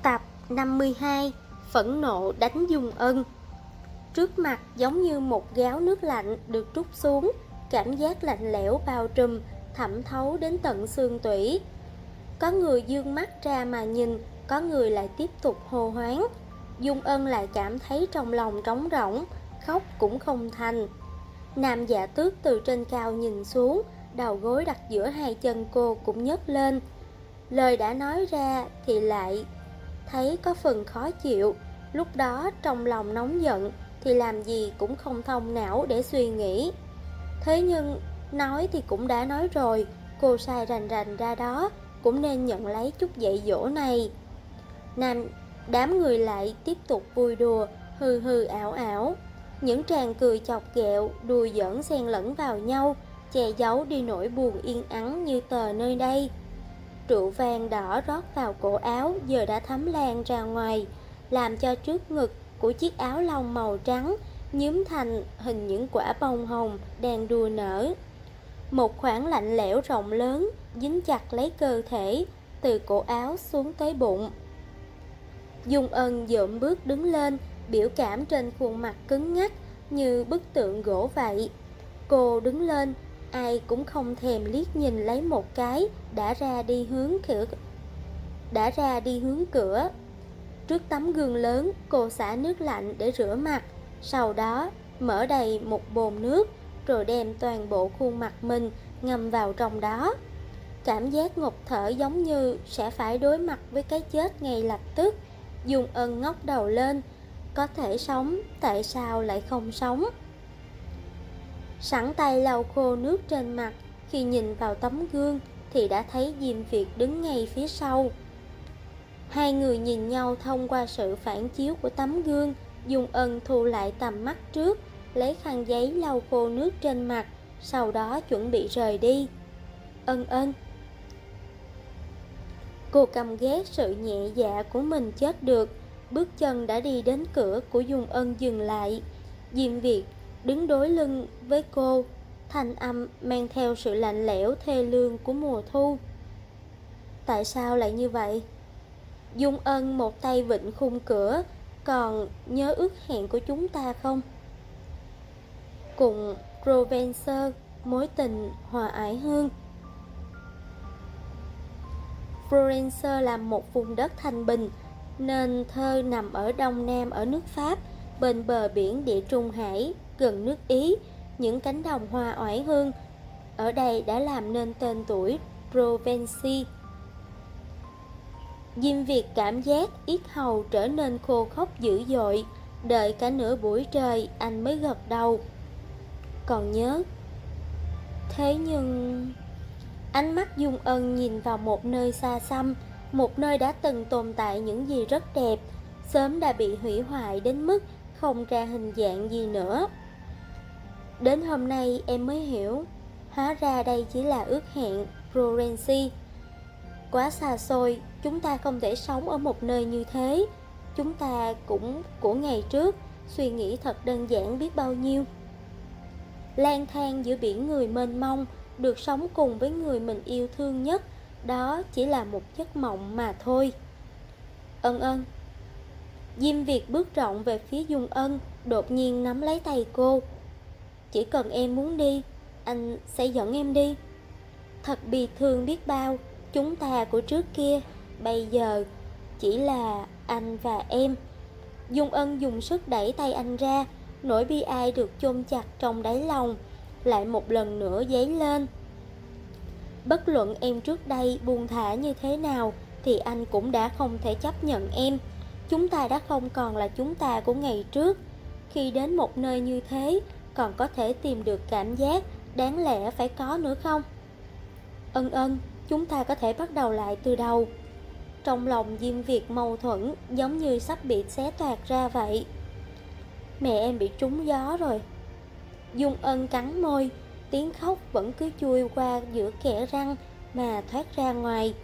Tập 52. Phẫn nộ đánh Dung Ân. Trước mặt giống như một gáo nước lạnh được trút xuống, cảm giác lạnh lẽo bao trùm, thẩm thấu đến tận xương tủy. Có người dương mắt ra mà nhìn, có người lại tiếp tục hô hoáng. Dung Ân lại cảm thấy trong lòng trống rỗng, khóc cũng không thành. Nam Dạ Tước từ trên cao nhìn xuống, đầu gối đặt giữa hai chân cô cũng nhấc lên. Lời đã nói ra thì lại thấy có phần khó chịu. Lúc đó trong lòng nóng giận thì làm gì cũng không thông não để suy nghĩ. Thế nhưng nói thì cũng đã nói rồi, cô sai rành rành ra đó cũng nên nhận lấy chút dạy dỗ này. Đám người lại tiếp tục vui đùa, hư hư ảo ảo. Những tràng cười chọc ghẹo, đùa giỡn xen lẫn vào nhau, che giấu đi nỗi buồn yên ắng như tờ nơi đây. Rượu vàng đỏ rót vào cổ áo giờ đã thấm lan ra ngoài, làm cho trước ngực của chiếc áo lông màu trắng nhúm thành hình những quả bông hồng đang đua nở. Một khoảng lạnh lẽo rộng lớn dính chặt lấy cơ thể, từ cổ áo xuống tới bụng. Dung Ân dợm bước đứng lên, biểu cảm trên khuôn mặt cứng ngắc như bức tượng gỗ vậy. Cô đứng lên, ai cũng không thèm liếc nhìn lấy một cái, đã ra đi hướng cửa. Trước tấm gương lớn, cô xả nước lạnh để rửa mặt, sau đó mở đầy một bồn nước, rồi đem toàn bộ khuôn mặt mình ngâm vào trong đó. Cảm giác ngộp thở giống như sẽ phải đối mặt với cái chết ngay lập tức. Dung Ân ngóc đầu lên, có thể sống, tại sao lại không sống? Sẵn tay lau khô nước trên mặt, khi nhìn vào tấm gương thì đã thấy Diêm Việt đứng ngay phía sau. Hai người nhìn nhau thông qua sự phản chiếu của tấm gương. Dung Ân thu lại tầm mắt trước, lấy khăn giấy lau khô nước trên mặt, sau đó chuẩn bị rời đi. Ân. Cô căm ghét sự nhẹ dạ của mình chết được. Bước chân đã đi đến cửa của Dung Ân dừng lại. Diêm Việt đứng đối lưng với cô, thanh âm mang theo sự lạnh lẽo thê lương của mùa thu. Tại sao lại như vậy? Dung Ân một tay vịn khung cửa. Còn nhớ ước hẹn của chúng ta không? Cùng Provence, mối tình hòa ái hương. Provence là một vùng đất thanh bình, nên thơ nằm ở đông nam ở nước Pháp, bên bờ biển Địa Trung Hải, gần nước Ý. Những cánh đồng hoa oải hương ở đây đã làm nên tên tuổi Provence. Diêm Việt cảm giác yết hầu trở nên khô khốc dữ dội. Đợi cả nửa buổi trời anh mới gật đầu. Còn nhớ. Thế nhưng... Ánh mắt Dung Ân nhìn vào một nơi xa xăm, một nơi đã từng tồn tại những gì rất đẹp, sớm đã bị hủy hoại đến mức không ra hình dạng gì nữa. Đến hôm nay em mới hiểu, hóa ra đây chỉ là ước hẹn Florence. Quá xa xôi, chúng ta không thể sống ở một nơi như thế. Chúng ta cũng của ngày trước, suy nghĩ thật đơn giản biết bao nhiêu. Lang thang giữa biển người mênh mông, được sống cùng với người mình yêu thương nhất, đó chỉ là một giấc mộng mà thôi. Ân. Diêm Việt bước rộng về phía Dung Ân, đột nhiên nắm lấy tay cô. Chỉ cần em muốn đi, anh sẽ dẫn em đi. Thật bi thương biết bao, chúng ta của trước kia, bây giờ chỉ là anh và em. Dung Ân dùng sức đẩy tay anh ra, nỗi bi ai được chôn chặt trong đáy lòng lại một lần nữa dấy lên. Bất luận em trước đây buông thả như thế nào thì anh cũng đã không thể chấp nhận em. Chúng ta đã không còn là chúng ta của ngày trước. Khi đến một nơi như thế, còn có thể tìm được cảm giác đáng lẽ phải có nữa không? Ân, chúng ta có thể bắt đầu lại từ đầu. Trong lòng Diêm Việt mâu thuẫn, giống như sắp bị xé toạc ra vậy. Mẹ em bị trúng gió rồi. Dung Ân cắn môi, tiếng khóc vẫn cứ chui qua giữa kẽ răng mà thoát ra ngoài.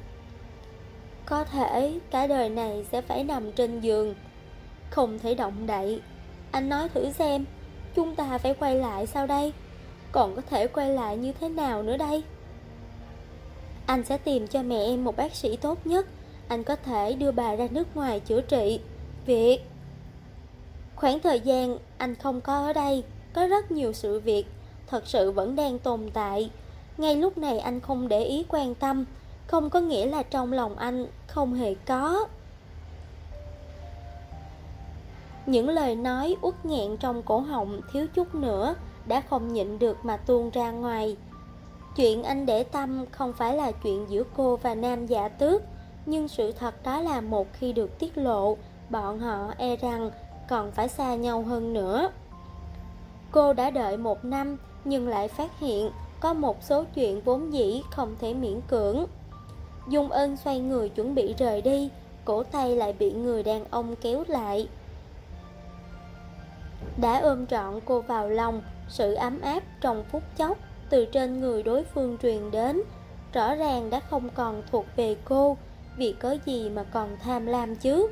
Có thể cả đời này sẽ phải nằm trên giường, không thể động đậy. Anh nói thử xem, chúng ta phải quay lại sao đây? Còn có thể quay lại như thế nào nữa đây? Anh sẽ tìm cho mẹ em một bác sĩ tốt nhất. anh có thể đưa bà ra nước ngoài chữa trị. Việc khoảng thời gian anh không có ở đây, có rất nhiều sự việc thật sự vẫn đang tồn tại. Ngay lúc này anh không để ý quan tâm, không có nghĩa là trong lòng anh không hề có. Những lời nói uất nghẹn trong cổ họng thiếu chút nữa đã không nhịn được mà tuôn ra ngoài. Chuyện anh để tâm không phải là chuyện giữa cô và Nam Dạ Tước, nhưng sự thật đó là một khi được tiết lộ, bọn họ e rằng còn phải xa nhau hơn nữa. Cô đã đợi 1 năm nhưng lại phát hiện có một số chuyện vốn dĩ không thể miễn cưỡng. Dung Ân xoay người chuẩn bị rời đi, cổ tay lại bị người đàn ông kéo lại. Đã ôm trọn cô vào lòng, sự ấm áp trong phút chốc từ trên người đối phương truyền đến, rõ ràng đã không còn thuộc về cô, vì có gì mà còn tham lam chứ.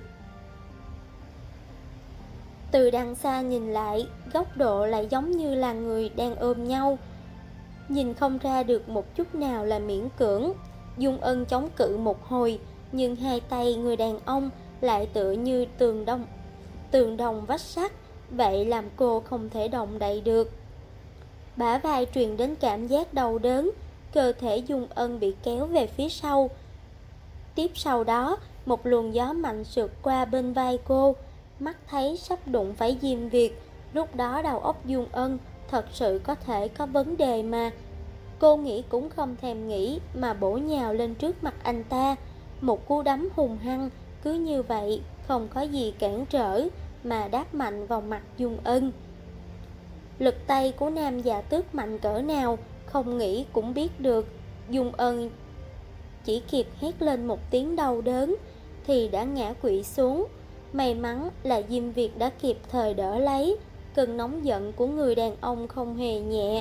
Từ đằng xa nhìn lại, góc độ lại giống như là người đang ôm nhau, nhìn không ra được một chút nào là miễn cưỡng. Dung Ân chống cự một hồi, nhưng hai tay người đàn ông lại tựa như tường đồng vách sắt, vậy làm cô không thể động đậy được. Bả vai truyền đến cảm giác đau đớn, cơ thể Dung Ân bị kéo về phía sau. Tiếp sau đó, một luồng gió mạnh sượt qua bên vai cô, mắt thấy sắp đụng phải Diêm Việt. Lúc đó đầu óc Dung Ân thật sự có thể có vấn đề mà. Cô nghĩ cũng không thèm nghĩ mà bổ nhào lên trước mặt anh ta. Một cú đấm hùng hăng, cứ như vậy, không có gì cản trở, mà đáp mạnh vào mặt Dung Ân. Lực tay của Nam Dạ Tước mạnh cỡ nào, không nghĩ cũng biết được. Dung Ân chỉ kịp hét lên một tiếng đau đớn thì đã ngã quỵ xuống. May mắn là Diêm Việt đã kịp thời đỡ lấy. Cơn nóng giận của người đàn ông không hề nhẹ.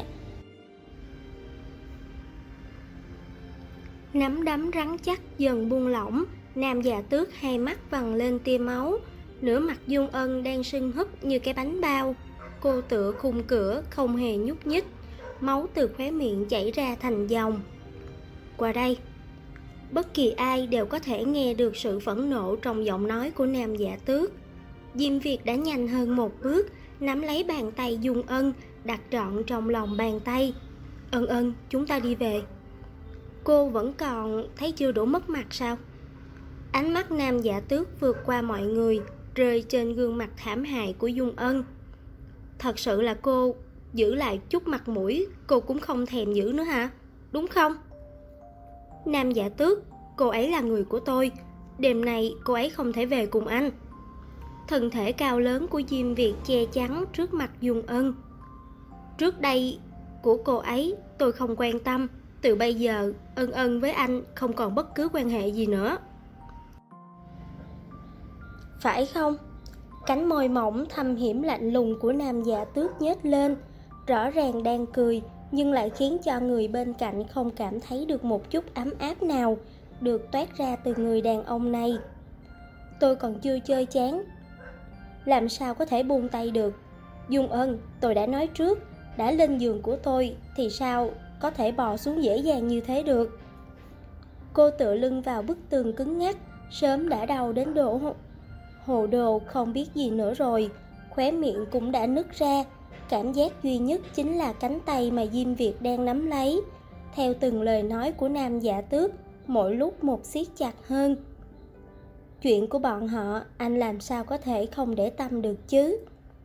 Nắm đấm rắn chắc dần buông lỏng, Nam Dạ Tước hai mắt vằn lên tia máu. Nửa mặt Dung Ân đang sưng húp như cái bánh bao. Cô tựa khung cửa không hề nhúc nhích, máu từ khóe miệng chảy ra thành dòng. Qua đây. Bất kỳ ai đều có thể nghe được sự phẫn nộ trong giọng nói của Nam Dạ Tước. Diêm Việt đã nhanh hơn một bước, nắm lấy bàn tay Dung Ân, đặt trọn trong lòng bàn tay. Ân Ân, chúng ta đi về. Cô vẫn còn thấy chưa đủ mất mặt sao? Ánh mắt Nam Dạ Tước vượt qua mọi người, rơi trên gương mặt thảm hại của Dung Ân. Thật sự là cô giữ lại chút mặt mũi, cô cũng không thèm giữ nữa hả? Đúng không? Nam Dạ Tước, cô ấy là người của tôi. Đêm nay cô ấy không thể về cùng anh. Thân thể cao lớn của Diêm Việt che chắn trước mặt Dung Ân. Trước đây của cô ấy tôi không quan tâm. Từ bây giờ Ân Ân với anh không còn bất cứ quan hệ gì nữa. Phải không? Cánh môi mỏng thâm hiểm lạnh lùng của Nam Dạ Tước nhếch lên, rõ ràng đang cười, nhưng lại khiến cho người bên cạnh không cảm thấy được một chút ấm áp nào được toát ra từ người đàn ông này. Tôi còn chưa chơi chán, làm sao có thể buông tay được? Dung Ân, tôi đã nói trước, đã lên giường của tôi thì sao có thể bò xuống dễ dàng như thế được? Cô tựa lưng vào bức tường cứng ngắc, sớm đã đau đến độ hồ đồ không biết gì nữa rồi, khóe miệng cũng đã nứt ra. Cảm giác duy nhất chính là cánh tay mà Diêm Việt đang nắm lấy. Theo từng lời nói của Nam Dạ Tước, mỗi lúc một siết chặt hơn. Chuyện của bọn họ, anh làm sao có thể không để tâm được chứ?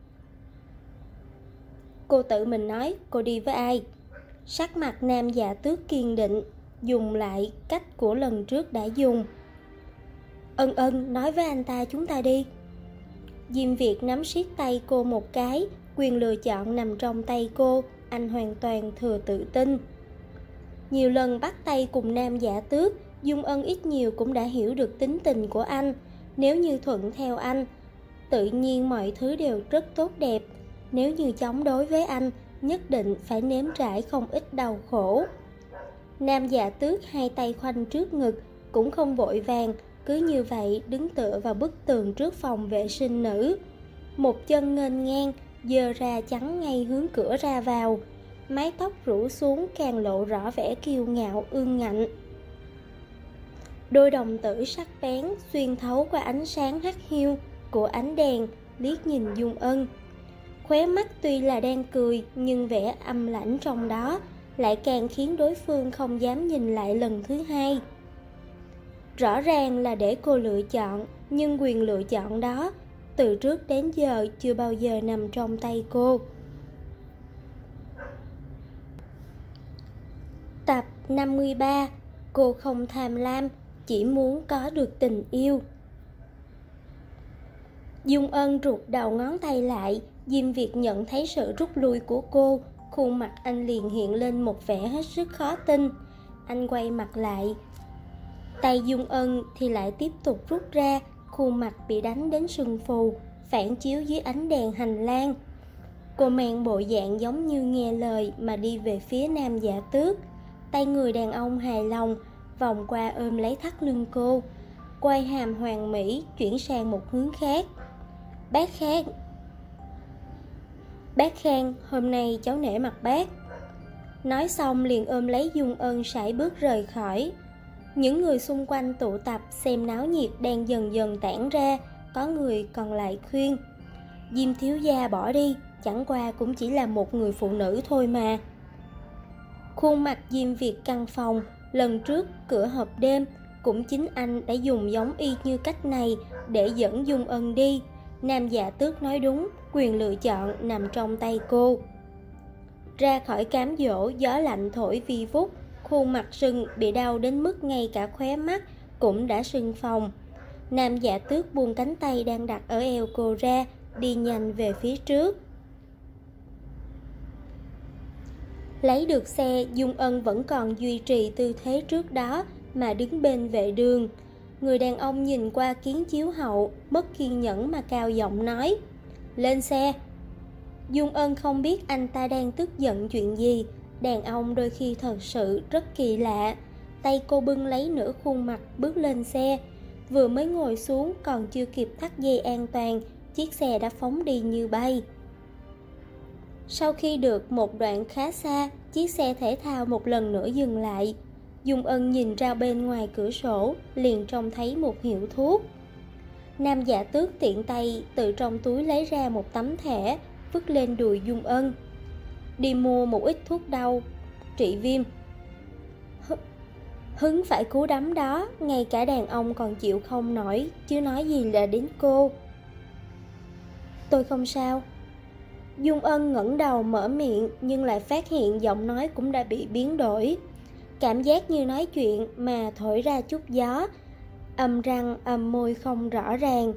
Cô tự mình nói, cô đi với ai? Sắc mặt Nam Dạ Tước kiên định, dùng lại cách của lần trước đã dùng. Ân Ân, nói với anh ta chúng ta đi. Diêm Việt nắm siết tay cô một cái, quyền lựa chọn nằm trong tay cô, anh hoàn toàn thừa tự tin. Nhiều lần bắt tay cùng Nam Dạ Tước, Dung Ân ít nhiều cũng đã hiểu được tính tình của anh. Nếu như thuận theo anh, tự nhiên mọi thứ đều rất tốt đẹp. Nếu như chống đối với anh, nhất định phải nếm trải không ít đau khổ. Nam Dạ Tước hai tay khoanh trước ngực, cũng không vội vàng, cứ như vậy đứng tựa vào bức tường trước phòng vệ sinh nữ. Một chân nghênh ngang, giơ ra chắn ngay hướng cửa ra vào. Mái tóc rủ xuống càng lộ rõ vẻ kiêu ngạo ương ngạnh. Đôi đồng tử sắc bén xuyên thấu qua ánh sáng hắt hiu của ánh đèn liếc nhìn Dung Ân. Khóe mắt tuy là đang cười nhưng vẻ âm lãnh trong đó lại càng khiến đối phương không dám nhìn lại lần thứ hai. Rõ ràng là để cô lựa chọn, nhưng quyền lựa chọn đó từ trước đến giờ chưa bao giờ nằm trong tay cô. Tập 53. Cô không tham lam, chỉ muốn có được tình yêu. Dung Ân rụt đầu ngón tay lại. Diêm Việt nhận thấy sự rút lui của cô, khuôn mặt anh liền hiện lên một vẻ hết sức khó tin. Anh quay mặt lại, tay Dung Ân thì lại tiếp tục rút ra, khuôn mặt bị đánh đến sưng phù, phản chiếu dưới ánh đèn hành lang. Cô mang bộ dạng giống như nghe lời mà đi về phía Nam Dạ Tước. Tay người đàn ông hài lòng vòng qua ôm lấy thắt lưng cô, quay hàm hoàn mỹ chuyển sang một hướng khác. Bác Khang, hôm nay cháu nể mặt bác. Nói xong liền ôm lấy Dung Ân sải bước rời khỏi. Những người xung quanh tụ tập xem náo nhiệt đang dần dần tản ra. Có người còn lại khuyên: Diêm thiếu gia bỏ đi, chẳng qua cũng chỉ là một người phụ nữ thôi mà. Khuôn mặt Diêm Việt căng phòng. Lần trước cửa hộp đêm cũng chính anh đã dùng giống y như cách này để dẫn Dung Ân đi. Nam Dạ Tước nói đúng, quyền lựa chọn nằm trong tay cô. Ra khỏi cám dỗ, gió lạnh thổi vi vút, khuôn mặt sưng bị đau đến mức ngay cả khóe mắt cũng đã sưng phồng. Nam Dạ Tước buông cánh tay đang đặt ở eo cô ra, đi nhanh về phía trước. Lấy được xe, Dung Ân vẫn còn duy trì tư thế trước đó mà đứng bên vệ đường. Người đàn ông nhìn qua kiến chiếu hậu, mất kiên nhẫn mà cao giọng nói: Lên xe. Dung Ân không biết anh ta đang tức giận chuyện gì. Đàn ông đôi khi thật sự rất kỳ lạ. Tay cô bưng lấy nửa khuôn mặt bước lên xe. Vừa mới ngồi xuống còn chưa kịp thắt dây an toàn, chiếc xe đã phóng đi như bay. Sau khi được một đoạn khá xa, chiếc xe thể thao một lần nữa dừng lại. Dung Ân nhìn ra bên ngoài cửa sổ, liền trông thấy một hiệu thuốc. Nam Dạ Tước tiện tay từ trong túi lấy ra một tấm thẻ, vứt lên đùi Dung Ân. Đi mua một ít thuốc đau, trị viêm. Hứng phải cú đấm đó, ngay cả đàn ông còn chịu không nổi, chứ nói gì là đến cô. Tôi không sao. Dung Ân ngẩng đầu mở miệng, nhưng lại phát hiện giọng nói cũng đã bị biến đổi. Cảm giác như nói chuyện mà thổi ra chút gió, âm răng âm môi không rõ ràng.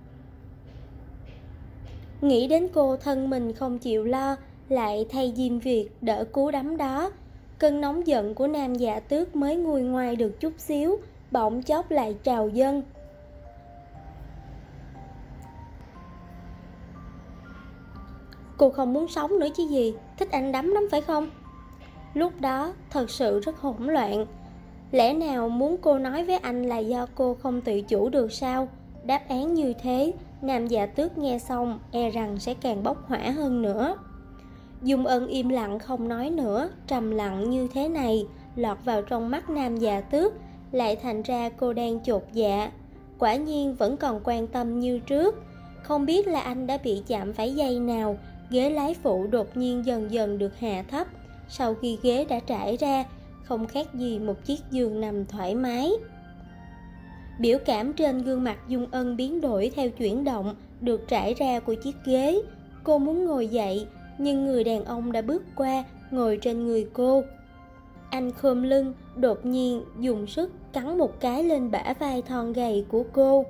Nghĩ đến cô thân mình không chịu lo, lại thay Diêm Việt đỡ cú đấm đó. Cơn nóng giận của Nam Dạ Tước mới nguôi ngoai được chút xíu, bỗng chốc lại trào dâng. Cô không muốn sống nữa chứ gì, thích anh đấm lắm phải không? Lúc đó thật sự rất hỗn loạn. Lẽ nào muốn cô nói với anh là do cô không tự chủ được sao? Đáp án như thế, Nam Dạ Tước nghe xong e rằng sẽ càng bốc hỏa hơn nữa. Dung Ân im lặng không nói nữa. Trầm lặng như thế này lọt vào trong mắt Nam Dạ Tước, lại thành ra cô đang chột dạ. Quả nhiên vẫn còn quan tâm như trước. Không biết là anh đã bị chạm phải dây nào, ghế lái phụ đột nhiên dần dần được hạ thấp. Sau khi ghế đã trải ra, không khác gì một chiếc giường nằm thoải mái. Biểu cảm trên gương mặt Dung Ân biến đổi theo chuyển động được trải ra của chiếc ghế. Cô muốn ngồi dậy, nhưng người đàn ông đã bước qua, ngồi trên người cô. Anh khom lưng, đột nhiên dùng sức cắn một cái lên bả vai thon gầy của cô.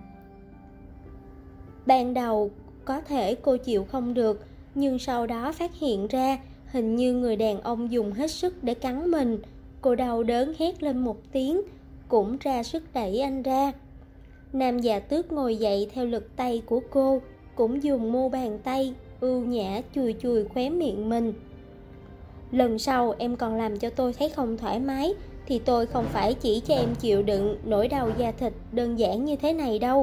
Ban đầu có thể cô chịu không được, nhưng sau đó phát hiện ra hình như người đàn ông dùng hết sức để cắn mình. Cô đau đớn hét lên một tiếng, cũng ra sức đẩy anh ra. Nam Dạ Tước ngồi dậy theo lực tay của cô, cũng dùng mu bàn tay ưu nhã chùi chùi khóe miệng mình. Lần sau em còn làm cho tôi thấy không thoải mái thì tôi không phải chỉ cho em chịu đựng nỗi đau da thịt đơn giản như thế này đâu.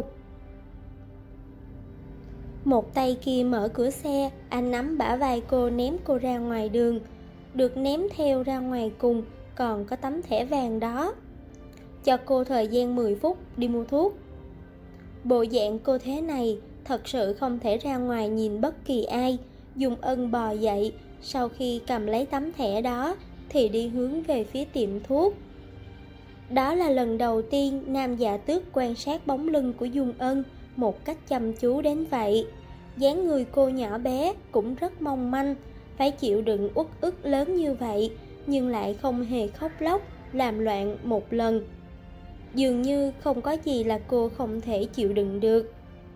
Một tay kia mở cửa xe, anh nắm bả vai cô ném cô ra ngoài đường. Được ném theo ra ngoài cùng còn có tấm thẻ vàng đó. cho cô thời gian 10 phút đi mua thuốc. Bộ dạng cô thế này thật sự không thể ra ngoài nhìn bất kỳ ai. Dung Ân bò dậy, sau khi cầm lấy tấm thẻ đó thì đi hướng về phía tiệm thuốc. Đó là lần đầu tiên Nam Dạ Tước quan sát bóng lưng của Dung Ân một cách chăm chú đến vậy. Dáng người cô nhỏ bé cũng rất mong manh, phải chịu đựng uất ức lớn như vậy nhưng lại không hề khóc lóc, làm loạn một lần. Dường như không có gì là cô không thể chịu đựng được.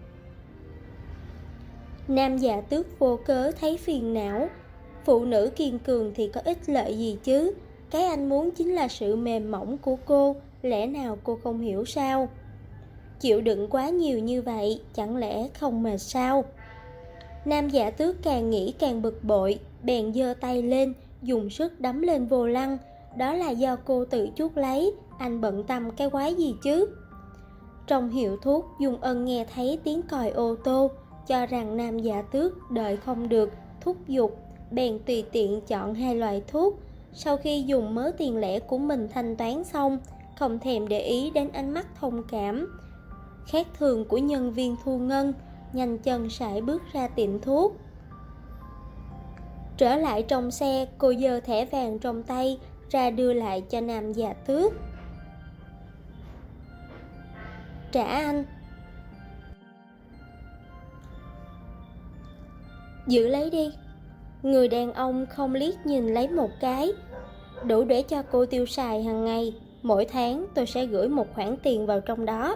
Nam Dạ Tước vô cớ thấy phiền não. Phụ nữ kiên cường thì có ích lợi gì chứ? Cái anh muốn chính là sự mềm mỏng của cô, lẽ nào cô không hiểu sao? Chịu đựng quá nhiều như vậy, chẳng lẽ không mệt sao? Nam Dạ Tước càng nghĩ càng bực bội, bèn giơ tay lên, dùng sức đấm lên vô lăng. Đó là do cô tự chuốc lấy, anh bận tâm cái quái gì chứ? Trong hiệu thuốc, Dung Ân nghe thấy tiếng còi ô tô, cho rằng Nam Dạ Tước đợi không được, thúc giục, bèn tùy tiện chọn 2 loại thuốc. Sau khi dùng mớ tiền lẻ của mình thanh toán xong, không thèm để ý đến ánh mắt thông cảm khác thường của nhân viên thu ngân, nhanh chân sải bước ra tiệm thuốc. Trở lại trong xe, cô giơ thẻ vàng trong tay ra đưa lại cho Nam Dạ Tước. Trả anh. Giữ lấy đi. Người đàn ông không liếc nhìn lấy một cái. Đủ để cho cô tiêu xài hàng ngày. Mỗi tháng tôi sẽ gửi một khoản tiền vào trong đó.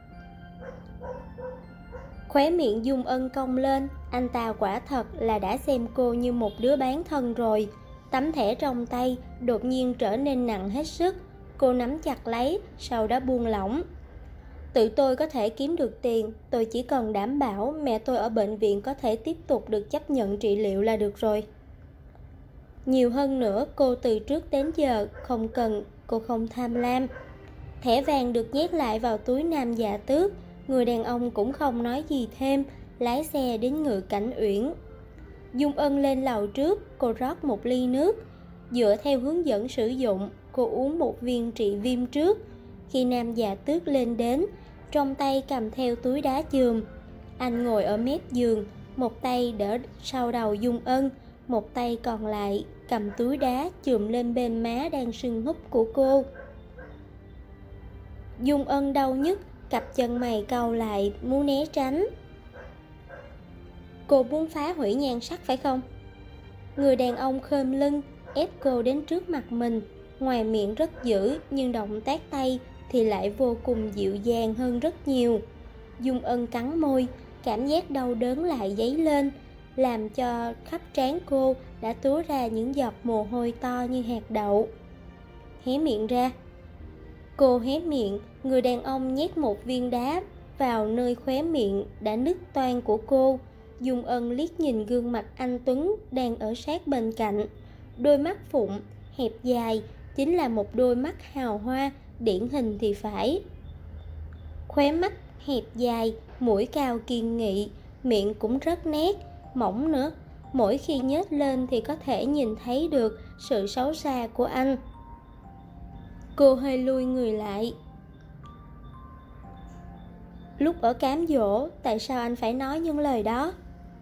Khóe miệng Dung Ân cong lên. Anh ta quả thật là đã xem cô như một đứa bán thân rồi. Tấm thẻ trong tay đột nhiên trở nên nặng hết sức. Cô nắm chặt lấy, sau đó buông lỏng. Tự tôi có thể kiếm được tiền, tôi chỉ cần đảm bảo mẹ tôi ở bệnh viện có thể tiếp tục được chấp nhận trị liệu là được rồi. Nhiều hơn nữa, cô từ trước đến giờ không cần, cô không tham lam. Thẻ vàng được nhét lại vào túi Nam Dạ Tước. Người đàn ông cũng không nói gì thêm, lái xe đến Ngự Cảnh Uyển. Dung Ân lên lầu trước, cô rót một ly nước. Dựa theo hướng dẫn sử dụng, cô uống một viên trị viêm trước. Khi Nam Dạ Tước lên đến, trong tay cầm theo túi đá chườm. Anh ngồi ở mép giường, một tay đỡ sau đầu Dung Ân, một tay còn lại cầm túi đá chườm lên bên má đang sưng húp của cô. Dung Ân đau nhức, cặp chân mày cau lại, muốn né tránh. Cô muốn phá hủy nhan sắc phải không? Người đàn ông khom lưng, ép cô đến trước mặt mình. Ngoài miệng rất dữ, nhưng động tác tay thì lại vô cùng dịu dàng hơn rất nhiều. Dung Ân cắn môi, cảm giác đau đớn lại dấy lên, làm cho khắp trán cô đã túa ra những giọt mồ hôi to như hạt đậu. Hé miệng ra. Cô hé miệng, người đàn ông nhét một viên đá vào nơi khóe miệng đã nứt toang của cô. Dung Ân liếc nhìn gương mặt anh tuấn đang ở sát bên cạnh. Đôi mắt phụng, hẹp dài, chính là một đôi mắt hào hoa, điển hình thì phải. Khóe mắt hẹp dài, mũi cao kiên nghị, miệng cũng rất nét, mỏng nữa. Mỗi khi nhếch lên thì có thể nhìn thấy được sự xấu xa của anh. Cô hơi lui người lại. Lúc ở cám dỗ, tại sao anh phải nói những lời đó?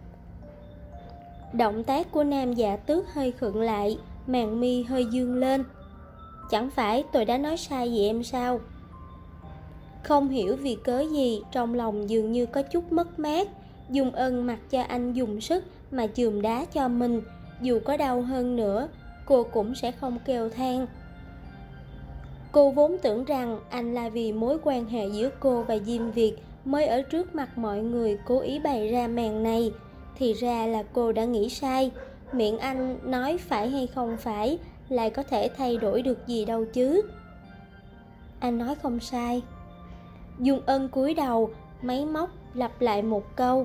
Động tác của Nam Dạ Tước hơi khựng lại, màn mi hơi dương lên. Chẳng phải tôi đã nói sai gì em sao? Không hiểu vì cớ gì, trong lòng dường như có chút mất mát. Dung Ân mặc cho anh dùng sức mà chườm đá cho mình. Dù có đau hơn nữa, cô cũng sẽ không kêu than. Cô vốn tưởng rằng anh là vì mối quan hệ giữa cô và Diêm Việt mới ở trước mặt mọi người cố ý bày ra màn này. Thì ra là cô đã nghĩ sai. Miệng anh nói phải hay không phải lại có thể thay đổi được gì đâu chứ. Anh nói không sai. Dung Ân cúi đầu, máy móc lặp lại một câu.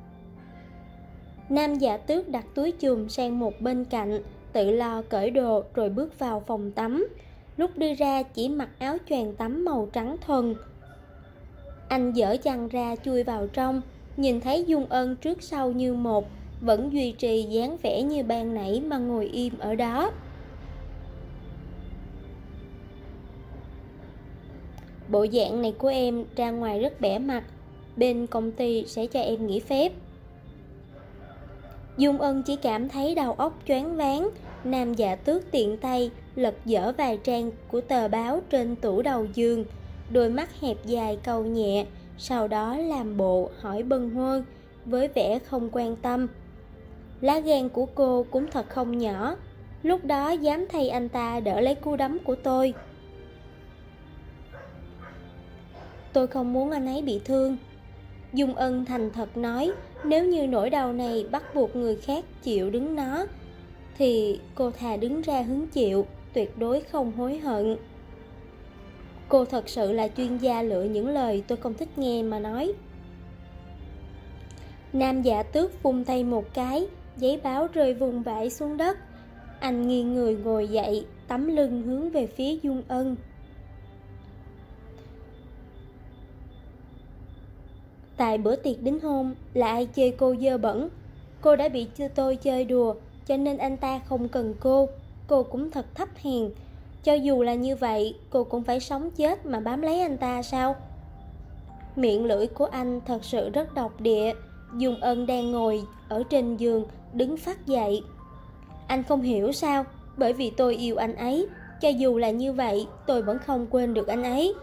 Nam Dạ Tước đặt túi chùm sang một bên cạnh, tự lo cởi đồ rồi bước vào phòng tắm. Lúc đi ra chỉ mặc áo choàng tắm màu trắng thuần. Anh dở chăn ra chui vào trong, nhìn thấy Dung Ân trước sau như một, vẫn duy trì dáng vẻ như ban nãy mà ngồi im ở đó. bộ dạng này của em ra ngoài rất bẽ mặt, bên công ty sẽ cho em nghỉ phép. Dung Ân chỉ cảm thấy đầu óc choáng váng. Nam Dạ Tước tiện tay lật dở vài trang của tờ báo trên tủ đầu giường, đôi mắt hẹp dài câu nhẹ, sau đó làm bộ hỏi bâng quơ với vẻ không quan tâm. Lá gan của cô cũng thật không nhỏ, lúc đó dám thay anh ta đỡ lấy cú đấm của tôi. Tôi không muốn anh ấy bị thương. Dung Ân thành thật nói, nếu như nỗi đau này bắt buộc người khác chịu đứng nó, thì cô thà đứng ra hứng chịu, tuyệt đối không hối hận. Cô thật sự là chuyên gia lựa những lời tôi không thích nghe mà nói. Nam Dạ Tước vung tay một cái, giấy báo rơi vung vãi xuống đất. Anh nghiêng người ngồi dậy, tấm lưng hướng về phía Dung Ân. Tại bữa tiệc đính hôn, là ai chơi cô dơ bẩn? Cô đã bị tôi chơi đùa, cho nên anh ta không cần cô cũng thật thấp hèn. Cho dù là như vậy, cô cũng phải sống chết mà bám lấy anh ta sao? Miệng lưỡi của anh thật sự rất độc địa. Dung Ân đang ngồi ở trên giường, đứng phắt dậy. Anh không hiểu sao? Bởi vì tôi yêu anh ấy, cho dù là như vậy, tôi vẫn không quên được anh ấy.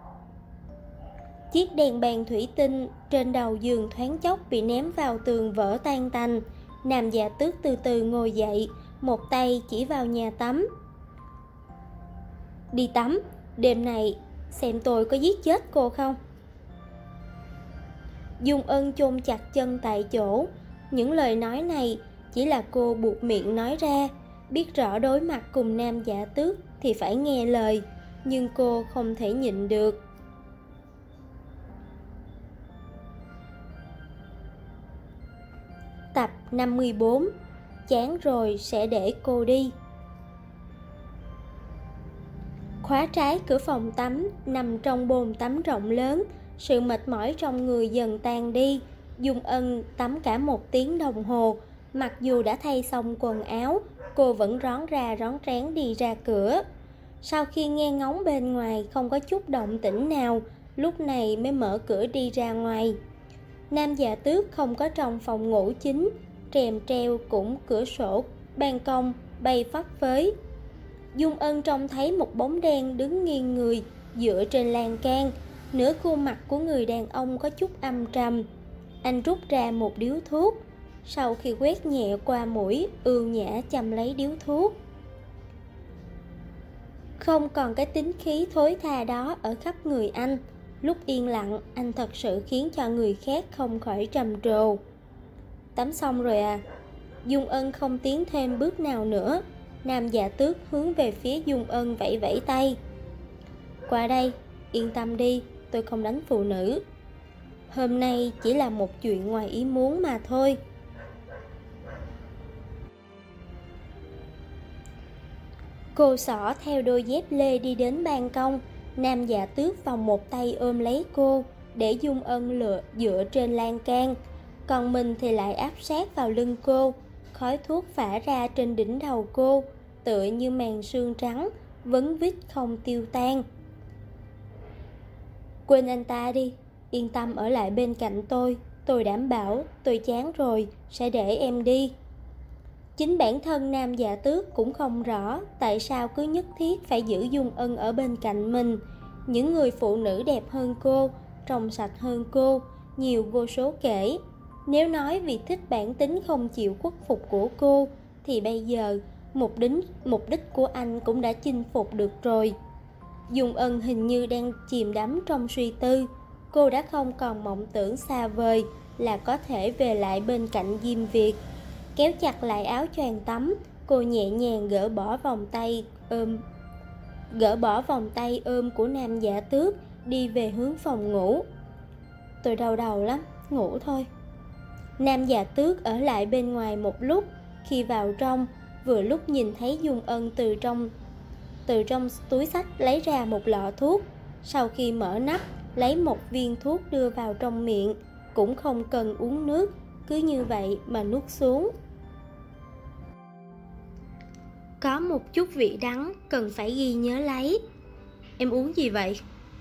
Chiếc đèn bàn thủy tinh trên đầu giường thoáng chốc bị ném vào tường vỡ tan tành. Nam Dạ Tước từ từ ngồi dậy, một tay chỉ vào nhà tắm. Đi tắm, đêm này xem tôi có giết chết cô không? Dung Ân chôn chặt chân tại chỗ. Những lời nói này chỉ là cô buộc miệng nói ra. Biết rõ đối mặt cùng Nam Dạ Tước thì phải nghe lời, nhưng cô không thể nhịn được. Tập 54. Chán rồi sẽ để cô đi. Khóa trái cửa phòng tắm, nằm trong bồn tắm rộng lớn. Sự mệt mỏi trong người dần tan đi. Dung Ân tắm cả 1 tiếng đồng hồ. Mặc dù đã thay xong quần áo, cô vẫn rón ra rón rén đi ra cửa. Sau khi nghe ngóng bên ngoài không có chút động tĩnh nào, lúc này mới mở cửa đi ra ngoài. Nam Dạ Tước không có trong phòng ngủ chính, rèm treo cũng cửa sổ, ban công bay phấp phới. Dung Ân trông thấy một bóng đen đứng nghiêng người dựa trên lan can. Nửa khuôn mặt của người đàn ông có chút âm trầm. Anh rút ra một điếu thuốc, sau khi quét nhẹ qua mũi, ưu nhã châm lấy điếu thuốc. Không còn cái tính khí thối tha đó ở khắp người anh. Lúc yên lặng, anh thật sự khiến cho người khác không khỏi trầm trồ. Tắm xong rồi à? Dung Ân không tiến thêm bước nào nữa. Nam Dạ Tước hướng về phía Dung Ân vẫy vẫy tay. Qua đây, yên tâm đi, tôi không đánh phụ nữ. Hôm nay chỉ là một chuyện ngoài ý muốn mà thôi. Cô xỏ theo đôi dép lê đi đến ban công. Nam Dạ Tước vòng một tay ôm lấy cô, để Dung Ân dựa trên lan can, còn mình thì lại áp sát vào lưng cô. Khói thuốc phả ra trên đỉnh đầu cô, tựa như màn sương trắng, vấn vít không tiêu tan. Quên anh ta đi, yên tâm ở lại bên cạnh tôi đảm bảo tôi chán rồi, sẽ để em đi. Chính bản thân Nam Dạ Tước cũng không rõ tại sao cứ nhất thiết phải giữ Dung Ân ở bên cạnh mình. Những người phụ nữ đẹp hơn cô, trong sạch hơn cô, nhiều vô số kể. Nếu nói vì thích bản tính không chịu khuất phục của cô, thì bây giờ mục đích của anh cũng đã chinh phục được rồi. Dung Ân hình như đang chìm đắm trong suy tư. Cô đã không còn mộng tưởng xa vời là có thể về lại bên cạnh Diêm Việt. Kéo chặt lại áo choàng tắm, cô nhẹ nhàng gỡ bỏ vòng tay ôm của Nam Dạ Tước, đi về hướng phòng ngủ. Tôi đau đầu lắm, ngủ thôi. Nam Dạ Tước ở lại bên ngoài một lúc. Khi vào trong, vừa lúc nhìn thấy Dung Ân từ trong túi xách lấy ra một lọ thuốc. Sau khi mở nắp, lấy một viên thuốc đưa vào trong miệng, cũng không cần uống nước, cứ như vậy mà nuốt xuống. Có một chút vị đắng, cần phải ghi nhớ lấy. Em uống gì vậy?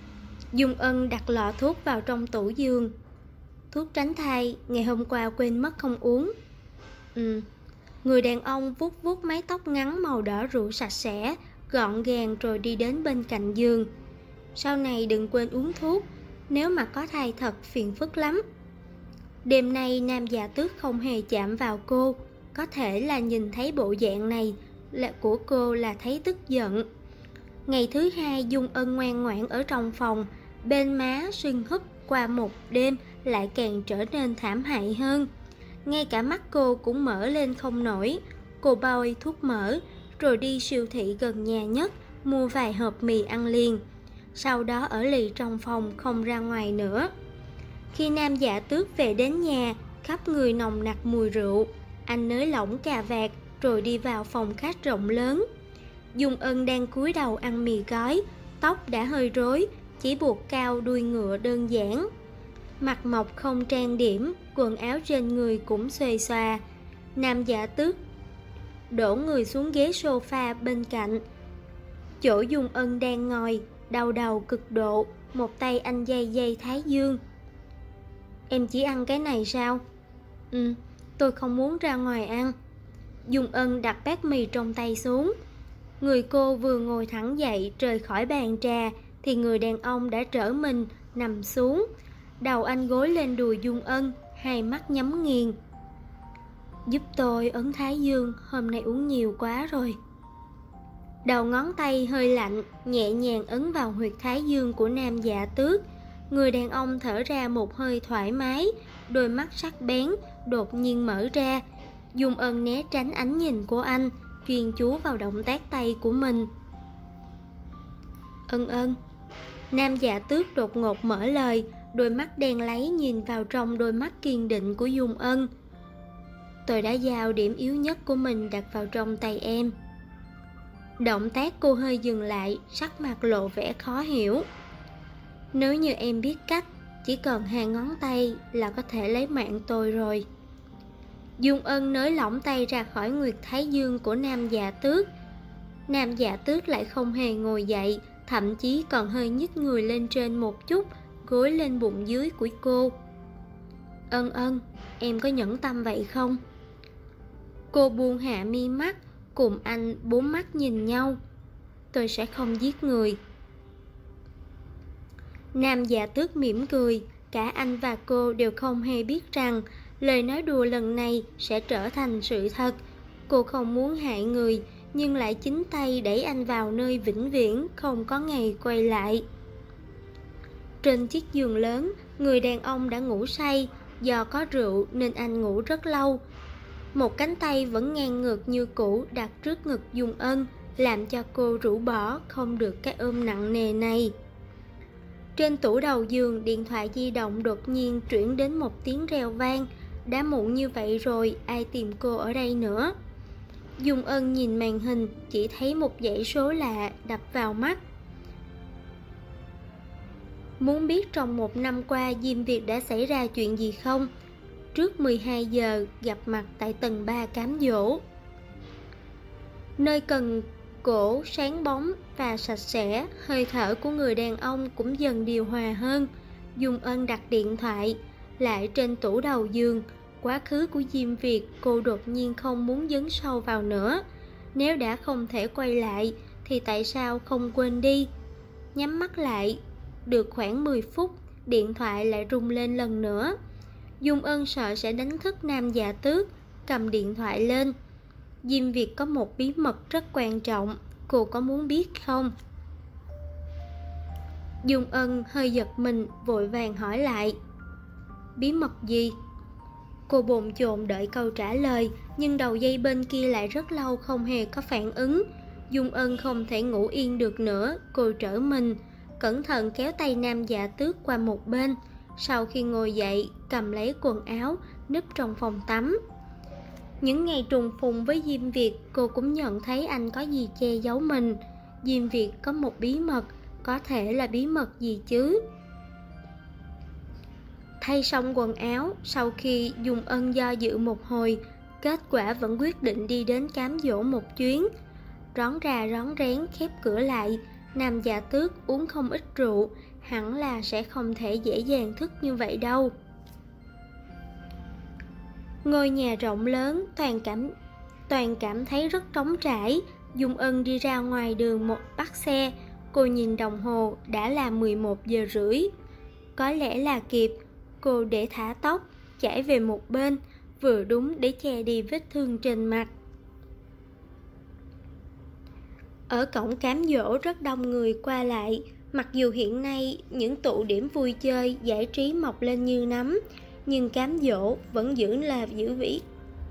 Dung Ân đặt lọ thuốc vào trong tủ giường. Thuốc tránh thai, ngày hôm qua quên mất không uống. Người đàn ông vuốt vuốt mái tóc ngắn màu đỏ rượu sạch sẽ, gọn gàng rồi đi đến bên cạnh giường. Sau này đừng quên uống thuốc, nếu mà có thai thật phiền phức lắm. Đêm nay Nam Dạ Tước không hề chạm vào cô, có thể là nhìn thấy bộ dạng này là của cô là thấy tức giận. Ngày thứ hai Dung Ân ngoan ngoãn ở trong phòng, bên má sưng húp qua một đêm lại càng trở nên thảm hại hơn. Ngay cả mắt cô cũng mở lên không nổi. Cô bôi thuốc mỡ rồi đi siêu thị gần nhà nhất mua vài hộp mì ăn liền. Sau đó ở lì trong phòng không ra ngoài nữa. Khi Nam Dạ Tước về đến nhà, khắp người nồng nặc mùi rượu, anh nới lỏng cà vạt rồi đi vào phòng khách rộng lớn. Dung Ân đang cúi đầu ăn mì gói, tóc đã hơi rối, chỉ buộc cao đuôi ngựa đơn giản. Mặt mộc không trang điểm, quần áo trên người cũng xuề xòa. Nam Dạ Tước đổ người xuống ghế sofa bên cạnh, chỗ Dung Ân đang ngồi, đau đầu cực độ, một tay anh dây thái dương. Em chỉ ăn cái này sao? Tôi không muốn ra ngoài ăn. Dung Ân đặt bát mì trong tay xuống. Người cô vừa ngồi thẳng dậy rời khỏi bàn trà thì người đàn ông đã trở mình nằm xuống. Đầu anh gối lên đùi Dung Ân, hai mắt nhắm nghiền. Giúp tôi ấn thái dương, hôm nay uống nhiều quá rồi. Đầu ngón tay hơi lạnh, nhẹ nhàng ấn vào huyệt thái dương của Nam Dạ Tước. Người đàn ông thở ra một hơi thoải mái, đôi mắt sắc bén đột nhiên mở ra. Dung Ân né tránh ánh nhìn của anh, chuyên chú vào động tác tay của mình. Ân. Nam Dạ Tước đột ngột mở lời, đôi mắt đen láy nhìn vào trong đôi mắt kiên định của Dung Ân. Tôi đã giao điểm yếu nhất của mình đặt vào trong tay em. Động tác cô hơi dừng lại, sắc mặt lộ vẻ khó hiểu. Nếu như em biết cách, chỉ cần hai ngón tay là có thể lấy mạng tôi rồi. Dung Ân nới lỏng tay ra khỏi nguyệt thái dương của Nam Dạ Tước. Nam Dạ Tước lại không hề ngồi dậy, thậm chí còn hơi nhích người lên trên một chút, gối lên bụng dưới của cô. Ân, em có nhẫn tâm vậy không? Cô buông hạ mi mắt, cùng anh bốn mắt nhìn nhau. Tôi sẽ không giết người. Nam Dạ Tước mỉm cười, cả anh và cô đều không hề biết rằng lời nói đùa lần này sẽ trở thành sự thật. Cô không muốn hại người, nhưng lại chính tay đẩy anh vào nơi vĩnh viễn không có ngày quay lại. Trên chiếc giường lớn, người đàn ông đã ngủ say. Do có rượu nên anh ngủ rất lâu. Một cánh tay vẫn ngang ngược như cũ đặt trước ngực Dung Ân, làm cho cô rũ bỏ không được cái ôm nặng nề này. Trên tủ đầu giường, điện thoại di động đột nhiên chuyển đến một tiếng reo vang. Đã muộn như vậy rồi, ai tìm cô ở đây nữa? Dung Ân nhìn màn hình, chỉ thấy một dãy số lạ đập vào mắt. Muốn biết trong một năm qua Diêm Việt đã xảy ra chuyện gì không? Trước 12 giờ gặp mặt tại tầng 3 cám dỗ. Nơi cần cổ sáng bóng và sạch sẽ, hơi thở của người đàn ông cũng dần điều hòa hơn. Dung Ân đặt điện thoại lại trên tủ đầu giường. Quá khứ của Diêm Việt cô đột nhiên không muốn dấn sâu vào nữa. Nếu đã không thể quay lại thì tại sao không quên đi? Nhắm mắt lại, được khoảng 10 phút, điện thoại lại rung lên lần nữa. Dung Ân sợ sẽ đánh thức Nam Dạ Tước, cầm điện thoại lên. Diêm Việt có một bí mật rất quan trọng, cô có muốn biết không? Dung Ân hơi giật mình, vội vàng hỏi lại. Bí mật gì? Cô bồn chồn đợi câu trả lời, nhưng đầu dây bên kia lại rất lâu không hề có phản ứng. Dung Ân không thể ngủ yên được nữa, cô trở mình, cẩn thận kéo tay Nam Dạ Tước qua một bên. Sau khi ngồi dậy, cầm lấy quần áo, núp trong phòng tắm. Những ngày trùng phùng với Diêm Việt, cô cũng nhận thấy anh có gì che giấu mình. Diêm Việt có một bí mật, có thể là bí mật gì chứ? Thay xong quần áo, sau khi Dung Ân do dự một hồi, kết quả vẫn quyết định đi đến cám dỗ một chuyến. Rón ra rón rén khép cửa lại. Nam Dạ Tước uống không ít rượu, hẳn là sẽ không thể dễ dàng thức như vậy đâu. Ngôi nhà rộng lớn, Toàn cảm thấy rất trống trải. Dung Ân đi ra ngoài đường bắt xe. Cô nhìn đồng hồ, đã là 11 giờ rưỡi. Có lẽ là kịp. Cô để thả tóc, chải về một bên, vừa đúng để che đi vết thương trên mặt. Ở cổng cám dỗ rất đông người qua lại. Mặc dù hiện nay những tụ điểm vui chơi, giải trí mọc lên như nấm, nhưng cám dỗ vẫn giữ vĩ.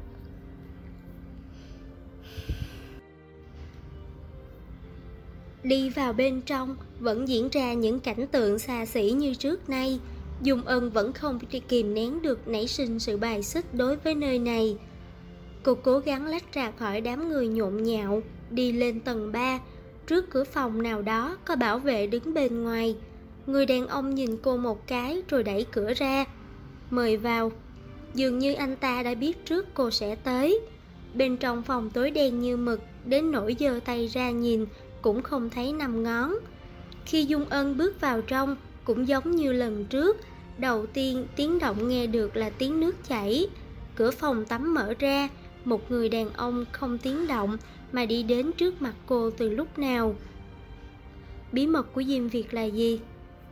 Đi vào bên trong vẫn diễn ra những cảnh tượng xa xỉ như trước nay. Dung Ân vẫn không kìm nén được nảy sinh sự bài xích đối với nơi này. Cô cố gắng lách ra khỏi đám người nhộn nhạo, đi lên tầng 3. Trước cửa phòng nào đó có bảo vệ đứng bên ngoài. Người đàn ông nhìn cô một cái rồi đẩy cửa ra. Mời vào. Dường như anh ta đã biết trước cô sẽ tới. Bên trong phòng tối đen như mực, đến nỗi giơ tay ra nhìn cũng không thấy 5 ngón. Khi Dung Ân bước vào trong, cũng giống như lần trước, đầu tiên tiếng động nghe được là tiếng nước chảy. Cửa phòng tắm mở ra, một người đàn ông không tiếng động mà đi đến trước mặt cô từ lúc nào. Bí mật của Diêm Việt là gì?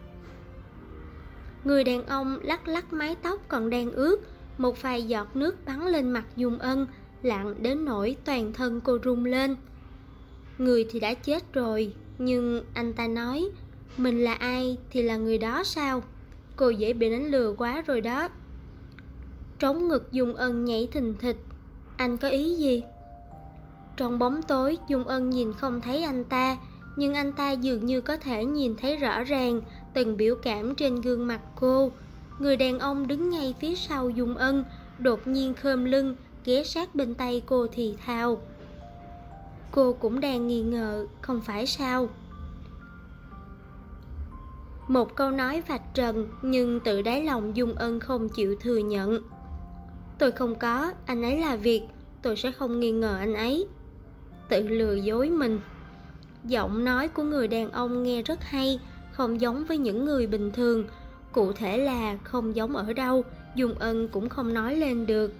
Người đàn ông lắc lắc mái tóc còn đang ướt, một vài giọt nước bắn lên mặt Dung Ân, lặng đến nỗi toàn thân cô run lên. Người thì đã chết rồi, nhưng anh ta nói mình là ai thì là người đó sao? Cô dễ bị đánh lừa quá rồi đó. Trống ngực Dung Ân nhảy thình thịch. Anh có ý gì? Trong bóng tối, Dung Ân nhìn không thấy anh ta, nhưng anh ta dường như có thể nhìn thấy rõ ràng từng biểu cảm trên gương mặt cô. Người đàn ông đứng ngay phía sau Dung Ân, đột nhiên khom lưng, ghé sát bên tay cô thì thào. Cô cũng đang nghi ngờ, không phải sao? Một câu nói vạch trần, nhưng tự đáy lòng Dung Ân không chịu thừa nhận. Tôi không có, anh ấy là Việt, tôi sẽ không nghi ngờ anh ấy. Tự lừa dối mình. Giọng nói của người đàn ông nghe rất hay, không giống với những người bình thường. Cụ thể là không giống ở đâu, Dung Ân cũng không nói lên được.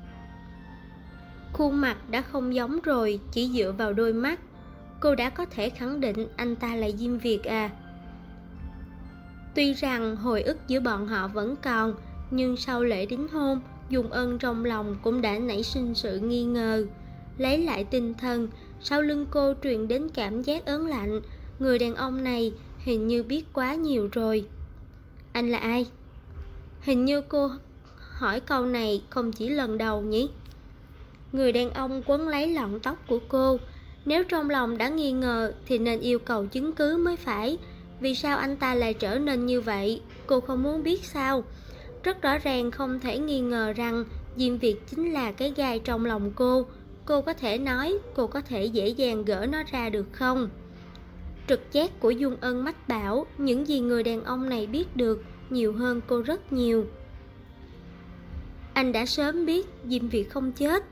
Khuôn mặt đã không giống rồi, chỉ dựa vào đôi mắt cô đã có thể khẳng định anh ta là Diêm Việt à. Tuy rằng hồi ức giữa bọn họ vẫn còn, nhưng sau lễ đính hôn, Dung Ân trong lòng cũng đã nảy sinh sự nghi ngờ. Lấy lại tinh thần, sau lưng cô truyền đến cảm giác ớn lạnh. Người đàn ông này hình như biết quá nhiều rồi. Anh là ai? Hình như cô hỏi câu này không chỉ lần đầu nhỉ? Người đàn ông quấn lấy lọn tóc của cô. Nếu trong lòng đã nghi ngờ thì nên yêu cầu chứng cứ mới phải. Vì sao anh ta lại trở nên như vậy? Cô không muốn biết sao? Rất rõ ràng không thể nghi ngờ rằng Diêm Việt chính là cái gai trong lòng cô. Cô có thể nói, cô có thể dễ dàng gỡ nó ra được không? Trực giác của Dung Ân mách bảo những gì người đàn ông này biết được nhiều hơn cô rất nhiều. Anh đã sớm biết Diêm Việt không chết.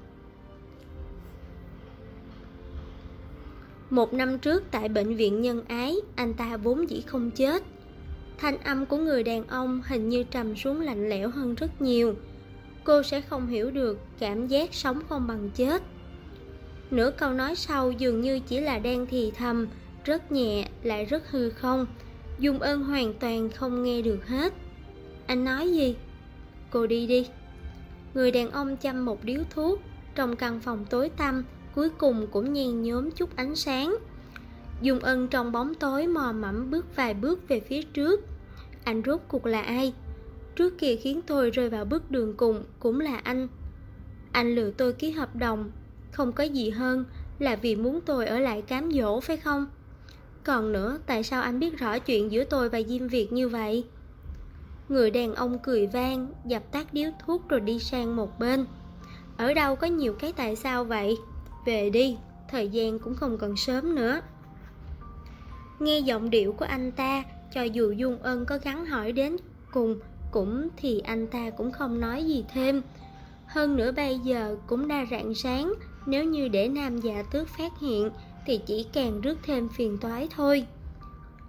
1 năm trước tại bệnh viện Nhân Ái, anh ta vốn dĩ không chết. Thanh âm của người đàn ông hình như trầm xuống lạnh lẽo hơn rất nhiều. Cô sẽ không hiểu được cảm giác sống không bằng chết. Nửa câu nói sau dường như chỉ là đang thì thầm, rất nhẹ lại rất hư không. Dung Ân hoàn toàn không nghe được hết. Anh nói gì? Cô đi đi. Người đàn ông châm một điếu thuốc. Trong căn phòng tối tăm, cuối cùng cũng nhen nhóm chút ánh sáng. Dung Ân trong bóng tối mò mẫm bước vài bước về phía trước. Anh rốt cuộc là ai? Trước kia khiến tôi rơi vào bước đường cùng cũng là anh. Anh lừa tôi ký hợp đồng, không có gì hơn là vì muốn tôi ở lại cám dỗ phải không? Còn nữa, tại sao anh biết rõ chuyện giữa tôi và Diêm Việt như vậy? Người đàn ông cười vang, dập tắt điếu thuốc rồi đi sang một bên. Ở đâu có nhiều cái tại sao vậy? Về đi, thời gian cũng không còn sớm nữa. Nghe giọng điệu của anh ta, cho dù Dung Ân có gắng hỏi đến cùng thì anh ta cũng không nói gì thêm. Hơn nữa bây giờ cũng đã rạng sáng, nếu như để nam dạ tước phát hiện thì chỉ càng rước thêm phiền toái thôi.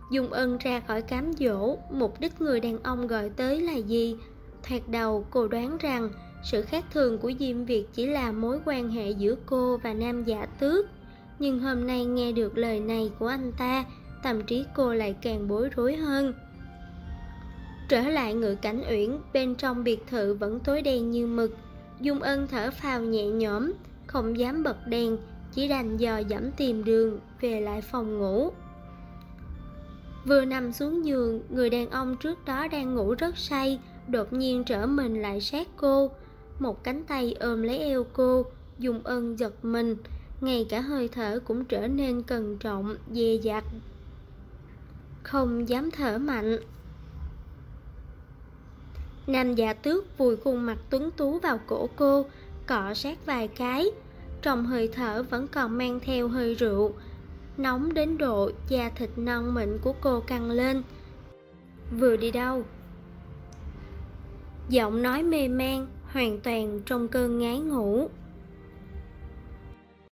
Dung Ân ra khỏi cám dỗ, mục đích người đàn ông gọi tới là gì? Thoạt đầu cô đoán rằng sự khác thường của Diêm Việt chỉ là mối quan hệ giữa cô và Nam Dạ Tước. Nhưng hôm nay nghe được lời này của anh ta, tâm trí cô lại càng bối rối hơn. Trở lại Ngự Cảnh Uyển, bên trong biệt thự vẫn tối đen như mực. Dung Ân thở phào nhẹ nhõm, không dám bật đèn, chỉ đành dò dẫm tìm đường về lại phòng ngủ. Vừa nằm xuống giường, người đàn ông trước đó đang ngủ rất say, đột nhiên trở mình lại sát cô. Một cánh tay ôm lấy eo cô, Dung Ân giật mình, ngay cả hơi thở cũng trở nên cẩn trọng, dè dặt, không dám thở mạnh. Nam Dạ Tước vùi khuôn mặt tuấn tú vào cổ cô, cọ sát vài cái. Trong hơi thở vẫn còn mang theo hơi rượu, nóng đến độ da thịt non mịn của cô căng lên. Vừa đi đâu? Giọng nói mê man, hoàn toàn trong cơn ngái ngủ.